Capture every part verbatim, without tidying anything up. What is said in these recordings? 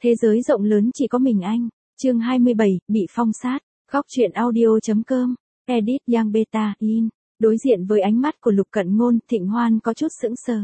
Thế giới rộng lớn chỉ có mình anh. Chương hai mươi bảy, bị phong sát. Góc truyện audio.com. Edit Yang Beta In. Đối diện với ánh mắt của Lục Cận Ngôn, Thịnh Hoan có chút sững sờ.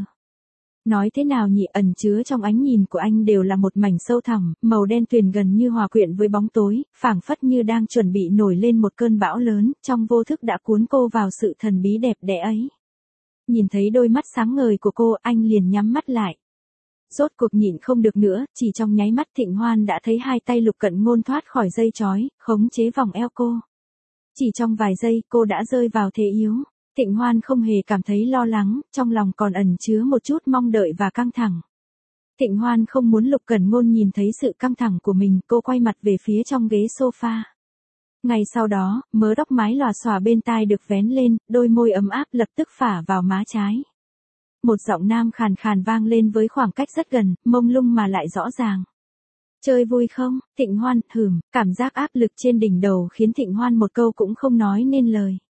Nói thế nào nhỉ, ẩn chứa trong ánh nhìn của anh đều là một mảnh sâu thẳm, màu đen tuyền gần như hòa quyện với bóng tối, phảng phất như đang chuẩn bị nổi lên một cơn bão lớn, trong vô thức đã cuốn cô vào sự thần bí đẹp đẽ ấy. Nhìn thấy đôi mắt sáng ngời của cô, anh liền nhắm mắt lại. Rốt cuộc nhịn không được nữa, chỉ trong nháy mắt Thịnh Hoan đã thấy hai tay Lục Cận Ngôn thoát khỏi dây trói, khống chế vòng eo cô. Chỉ trong vài giây cô đã rơi vào thế yếu. Thịnh Hoan không hề cảm thấy lo lắng, trong lòng còn ẩn chứa một chút mong đợi và căng thẳng. Thịnh Hoan không muốn Lục Cận Ngôn nhìn thấy sự căng thẳng của mình, cô quay mặt về phía trong ghế sofa. Ngay sau đó, mớ tóc mái lòa xòa bên tai được vén lên, đôi môi ấm áp lập tức phả vào má trái. Một giọng nam khàn khàn vang lên với khoảng cách rất gần, mông lung mà lại rõ ràng. Chơi vui không? Thịnh Hoan, hừm, cảm giác áp lực trên đỉnh đầu khiến Thịnh Hoan một câu cũng không nói nên lời.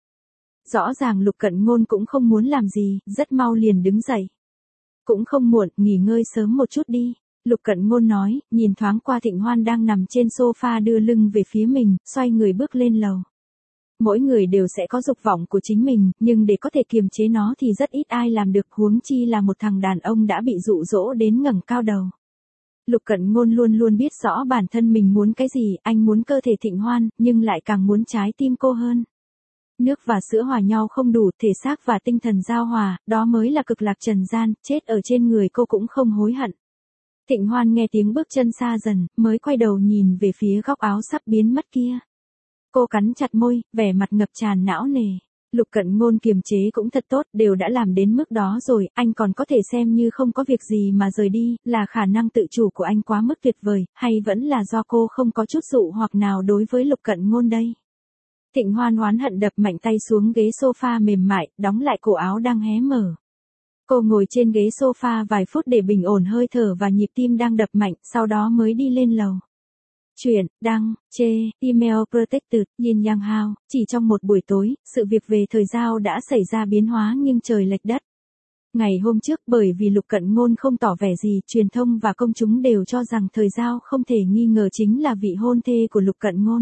Rõ ràng Lục Cận Ngôn cũng không muốn làm gì, rất mau liền đứng dậy. Cũng không muộn, nghỉ ngơi sớm một chút đi. Lục Cận Ngôn nói, nhìn thoáng qua Thịnh Hoan đang nằm trên sofa đưa lưng về phía mình, xoay người bước lên lầu. Mỗi người đều sẽ có dục vọng của chính mình, nhưng để có thể kiềm chế nó thì rất ít ai làm được, huống chi là một thằng đàn ông đã bị dụ dỗ đến ngẩng cao đầu. Lục Cận Ngôn luôn luôn biết rõ bản thân mình muốn cái gì, anh muốn cơ thể Thịnh Hoan, nhưng lại càng muốn trái tim cô hơn. Nước và sữa hòa nhau không đủ, thể xác và tinh thần giao hòa, đó mới là cực lạc trần gian, chết ở trên người cô cũng không hối hận. Thịnh Hoan nghe tiếng bước chân xa dần, mới quay đầu nhìn về phía góc áo sắp biến mất kia. Cô cắn chặt môi, vẻ mặt ngập tràn não nề. Lục Cận Ngôn kiềm chế cũng thật tốt, đều đã làm đến mức đó rồi, anh còn có thể xem như không có việc gì mà rời đi, là khả năng tự chủ của anh quá mức tuyệt vời, hay vẫn là do cô không có chút dụ hoặc nào đối với Lục Cận Ngôn đây? Thịnh Hoan oán hận đập mạnh tay xuống ghế sofa mềm mại, đóng lại cổ áo đang hé mở. Cô ngồi trên ghế sofa vài phút để bình ổn hơi thở và nhịp tim đang đập mạnh, sau đó mới đi lên lầu. Chuyện, đăng, chê, email protected, yin yang hao, chỉ trong một buổi tối, sự việc về Thời Giao đã xảy ra biến hóa nghiêng trời lệch đất. Ngày hôm trước, bởi vì Lục Cận Ngôn không tỏ vẻ gì, truyền thông và công chúng đều cho rằng Thời Giao không thể nghi ngờ chính là vị hôn thê của Lục Cận Ngôn.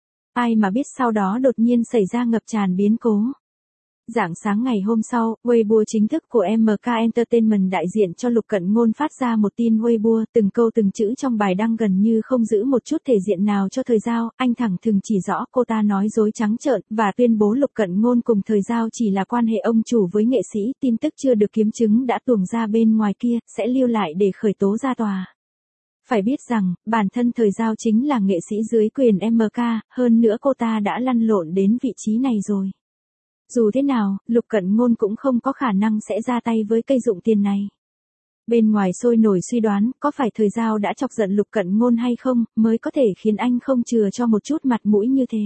Ai mà biết sau đó đột nhiên xảy ra ngập tràn biến cố. Rạng sáng ngày hôm sau, Weibo chính thức của em ca Entertainment đại diện cho Lục Cận Ngôn phát ra một tin Weibo, từng câu từng chữ trong bài đăng gần như không giữ một chút thể diện nào cho Thời Giao, anh thẳng thừng chỉ rõ cô ta nói dối trắng trợn, và tuyên bố Lục Cận Ngôn cùng Thời Giao chỉ là quan hệ ông chủ với nghệ sĩ, tin tức chưa được kiểm chứng đã tuồng ra bên ngoài kia, sẽ lưu lại để khởi tố ra tòa. Phải biết rằng, bản thân Thời Giao chính là nghệ sĩ dưới quyền em ca, hơn nữa cô ta đã lăn lộn đến vị trí này rồi. Dù thế nào, Lục Cận Ngôn cũng không có khả năng sẽ ra tay với cây dụng tiền này. Bên ngoài sôi nổi suy đoán, có phải Thời Giao đã chọc giận Lục Cận Ngôn hay không, mới có thể khiến anh không chừa cho một chút mặt mũi như thế.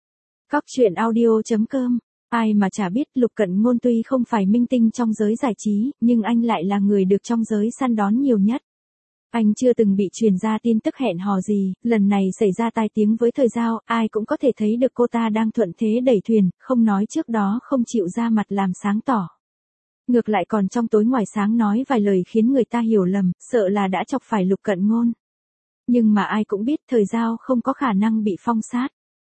Góc truyện audio.com. Ai mà chả biết Lục Cận Ngôn tuy không phải minh tinh trong giới giải trí, nhưng anh lại là người được trong giới săn đón nhiều nhất. Anh chưa từng bị truyền ra tin tức hẹn hò gì, lần này xảy ra tai tiếng với Thời Giao, ai cũng có thể thấy được cô ta đang thuận thế đẩy thuyền, không nói trước đó không chịu ra mặt làm sáng tỏ. Ngược lại còn trong tối ngoài sáng nói vài lời khiến người ta hiểu lầm, sợ là đã chọc phải Lục Cận Ngôn. Nhưng mà ai cũng biết Thời Giao không có khả năng bị phong sát.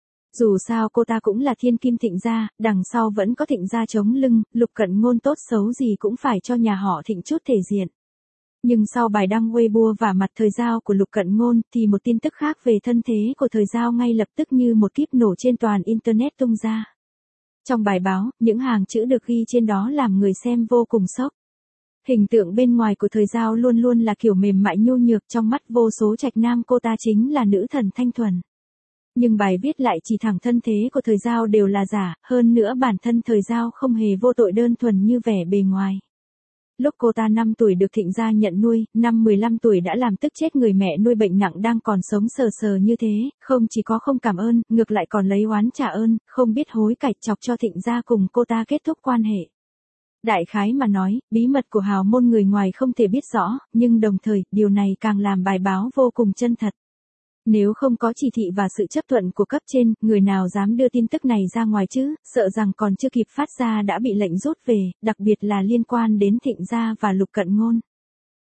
Dù sao cô ta cũng là thiên kim Thịnh gia, đằng sau vẫn có Thịnh gia chống lưng, Lục Cận Ngôn tốt xấu gì cũng phải cho nhà họ Thịnh chút thể diện. Nhưng sau bài đăng Weibo và mặt Thời Giao của Lục Cận Ngôn thì một tin tức khác về thân thế của Thời Giao ngay lập tức như một kíp nổ trên toàn Internet tung ra. Trong bài báo, những hàng chữ được ghi trên đó làm người xem vô cùng sốc. Hình tượng bên ngoài của Thời Giao luôn luôn là kiểu mềm mại nhu nhược, trong mắt vô số trạch nam cô ta chính là nữ thần thanh thuần. Nhưng bài viết lại chỉ thẳng thân thế của Thời Giao đều là giả, hơn nữa bản thân Thời Giao không hề vô tội đơn thuần như vẻ bề ngoài. Lúc cô ta năm tuổi được Thịnh gia nhận nuôi, năm mười lăm tuổi đã làm tức chết người mẹ nuôi bệnh nặng đang còn sống sờ sờ như thế, không chỉ có không cảm ơn, ngược lại còn lấy oán trả ơn, không biết hối cải chọc cho Thịnh gia cùng cô ta kết thúc quan hệ. Đại khái mà nói, bí mật của hào môn người ngoài không thể biết rõ, nhưng đồng thời, điều này càng làm bài báo vô cùng chân thật. Nếu không có chỉ thị và sự chấp thuận của cấp trên, người nào dám đưa tin tức này ra ngoài chứ, sợ rằng còn chưa kịp phát ra đã bị lệnh rút về, đặc biệt là liên quan đến Thịnh gia và Lục Cận Ngôn.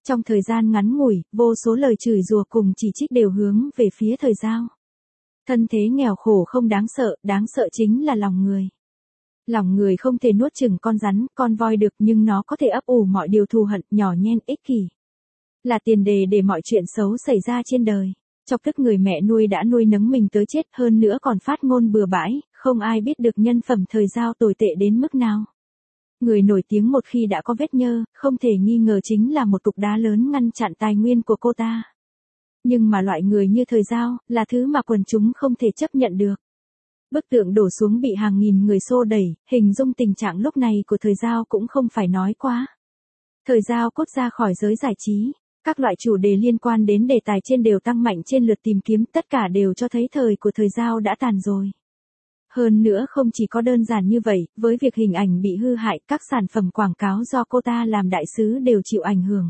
Trong thời gian ngắn ngủi, vô số lời chửi rủa cùng chỉ trích đều hướng về phía Thời Giao. Thân thế nghèo khổ không đáng sợ, đáng sợ chính là lòng người. Lòng người không thể nuốt chửng con rắn, con voi được nhưng nó có thể ấp ủ mọi điều thù hận, nhỏ nhen, ích kỷ. Là tiền đề để mọi chuyện xấu xảy ra trên đời. Chọc tức người mẹ nuôi đã nuôi nấng mình tới chết, hơn nữa còn phát ngôn bừa bãi, không ai biết được nhân phẩm Thời Giao tồi tệ đến mức nào. Người nổi tiếng một khi đã có vết nhơ, không thể nghi ngờ chính là một cục đá lớn ngăn chặn tài nguyên của cô ta. Nhưng mà loại người như Thời Giao, là thứ mà quần chúng không thể chấp nhận được. Bức tượng đổ xuống bị hàng nghìn người xô đẩy, hình dung tình trạng lúc này của Thời Giao cũng không phải nói quá. Thời Giao cốt ra khỏi giới giải trí, các loại chủ đề liên quan đến đề tài trên đều tăng mạnh trên lượt tìm kiếm, tất cả đều cho thấy thời của Thời Giao đã tàn rồi. Hơn nữa không chỉ có đơn giản như vậy, với việc hình ảnh bị hư hại, các sản phẩm quảng cáo do cô ta làm đại sứ đều chịu ảnh hưởng.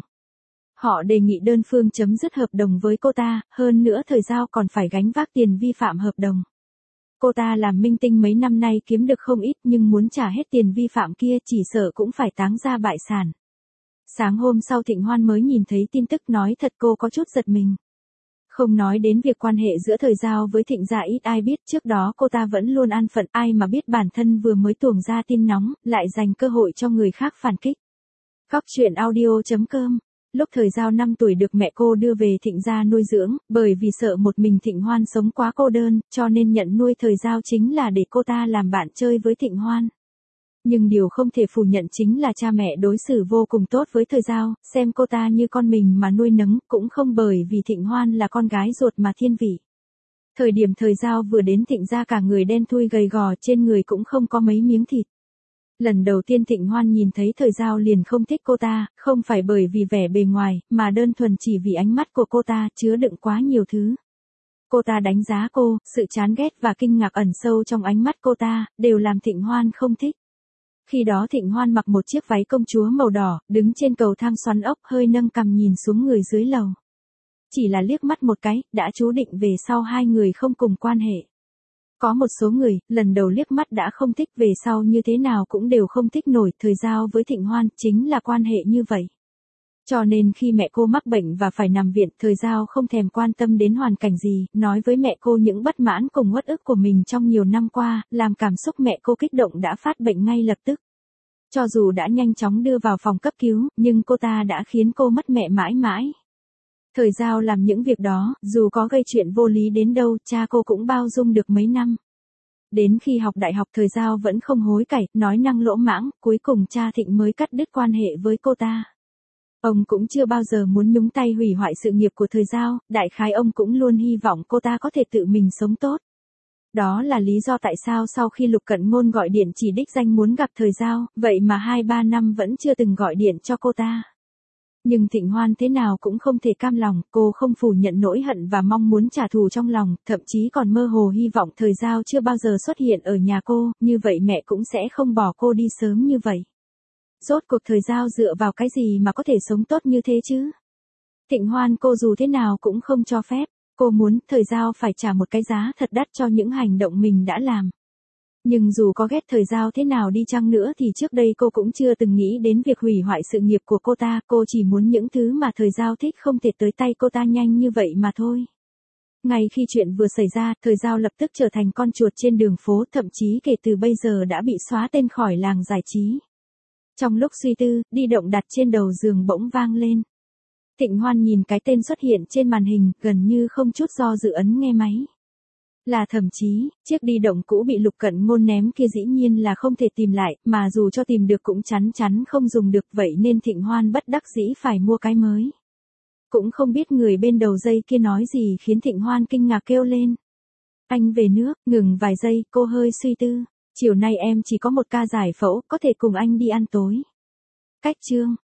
Họ đề nghị đơn phương chấm dứt hợp đồng với cô ta, hơn nữa Thời Giao còn phải gánh vác tiền vi phạm hợp đồng. Cô ta làm minh tinh mấy năm nay kiếm được không ít nhưng muốn trả hết tiền vi phạm kia chỉ sợ cũng phải táng ra bại sản. Sáng hôm sau Thịnh Hoan mới nhìn thấy tin tức, nói thật cô có chút giật mình. Không nói đến việc quan hệ giữa Thời Giao với Thịnh gia ít ai biết, trước đó cô ta vẫn luôn an phận, ai mà biết bản thân vừa mới tuồng ra tin nóng, lại dành cơ hội cho người khác phản kích. Góc truyện audio chấm com. Lúc Thời Giao năm tuổi được mẹ cô đưa về Thịnh gia nuôi dưỡng, bởi vì sợ một mình Thịnh Hoan sống quá cô đơn, cho nên nhận nuôi Thời Giao chính là để cô ta làm bạn chơi với Thịnh Hoan. Nhưng điều không thể phủ nhận chính là cha mẹ đối xử vô cùng tốt với Thời Giao, xem cô ta như con mình mà nuôi nấng, cũng không bởi vì Thịnh Hoan là con gái ruột mà thiên vị. Thời điểm Thời Giao vừa đến Thịnh gia cả người đen thui gầy gò, trên người cũng không có mấy miếng thịt. Lần đầu tiên Thịnh Hoan nhìn thấy Thời Giao liền không thích cô ta, không phải bởi vì vẻ bề ngoài, mà đơn thuần chỉ vì ánh mắt của cô ta chứa đựng quá nhiều thứ. Cô ta đánh giá cô, sự chán ghét và kinh ngạc ẩn sâu trong ánh mắt cô ta, đều làm Thịnh Hoan không thích. Khi đó Thịnh Hoan mặc một chiếc váy công chúa màu đỏ, đứng trên cầu thang xoắn ốc, hơi nâng cằm nhìn xuống người dưới lầu. Chỉ là liếc mắt một cái, đã chú định về sau hai người không cùng quan hệ. Có một số người, lần đầu liếc mắt đã không thích, về sau như thế nào cũng đều không thích nổi. Thời Giao với Thịnh Hoan chính là quan hệ như vậy. Cho nên khi mẹ cô mắc bệnh và phải nằm viện, Thời Giao không thèm quan tâm đến hoàn cảnh gì, nói với mẹ cô những bất mãn cùng uất ức của mình trong nhiều năm qua, làm cảm xúc mẹ cô kích động đã phát bệnh ngay lập tức. Cho dù đã nhanh chóng đưa vào phòng cấp cứu, nhưng cô ta đã khiến cô mất mẹ mãi mãi. Thời Giao làm những việc đó, dù có gây chuyện vô lý đến đâu, cha cô cũng bao dung được mấy năm. Đến khi học đại học Thời Giao vẫn không hối cải, nói năng lỗ mãng, cuối cùng cha Thịnh mới cắt đứt quan hệ với cô ta. Ông cũng chưa bao giờ muốn nhúng tay hủy hoại sự nghiệp của Thời Giao, đại khái ông cũng luôn hy vọng cô ta có thể tự mình sống tốt. Đó là lý do tại sao sau khi Lục Cận Ngôn gọi điện chỉ đích danh muốn gặp Thời Giao, vậy mà hai ba năm vẫn chưa từng gọi điện cho cô ta. Nhưng Thịnh Hoan thế nào cũng không thể cam lòng, cô không phủ nhận nỗi hận và mong muốn trả thù trong lòng, thậm chí còn mơ hồ hy vọng Thời Giao chưa bao giờ xuất hiện ở nhà cô, như vậy mẹ cũng sẽ không bỏ cô đi sớm như vậy. Rốt cuộc Thời Giao dựa vào cái gì mà có thể sống tốt như thế chứ? Thịnh Hoan cô dù thế nào cũng không cho phép, cô muốn Thời Giao phải trả một cái giá thật đắt cho những hành động mình đã làm. Nhưng dù có ghét Thời Giao thế nào đi chăng nữa thì trước đây cô cũng chưa từng nghĩ đến việc hủy hoại sự nghiệp của cô ta, cô chỉ muốn những thứ mà Thời Giao thích không thể tới tay cô ta nhanh như vậy mà thôi. Ngay khi chuyện vừa xảy ra, Thời Giao lập tức trở thành con chuột trên đường phố, thậm chí kể từ bây giờ đã bị xóa tên khỏi làng giải trí. Trong lúc suy tư, di động đặt trên đầu giường bỗng vang lên. Thịnh Hoan nhìn cái tên xuất hiện trên màn hình, gần như không chút do dự ấn nghe máy. Là Thẩm Chí, chiếc di động cũ bị Lục Cận Ngôn ném kia dĩ nhiên là không thể tìm lại, mà dù cho tìm được cũng chắn chắn không dùng được, vậy nên Thịnh Hoan bất đắc dĩ phải mua cái mới. Cũng không biết người bên đầu dây kia nói gì khiến Thịnh Hoan kinh ngạc kêu lên. Anh về nước, ngừng vài giây, cô hơi suy tư. Chiều nay em chỉ có một ca giải phẫu, có thể cùng anh đi ăn tối. Cách chương.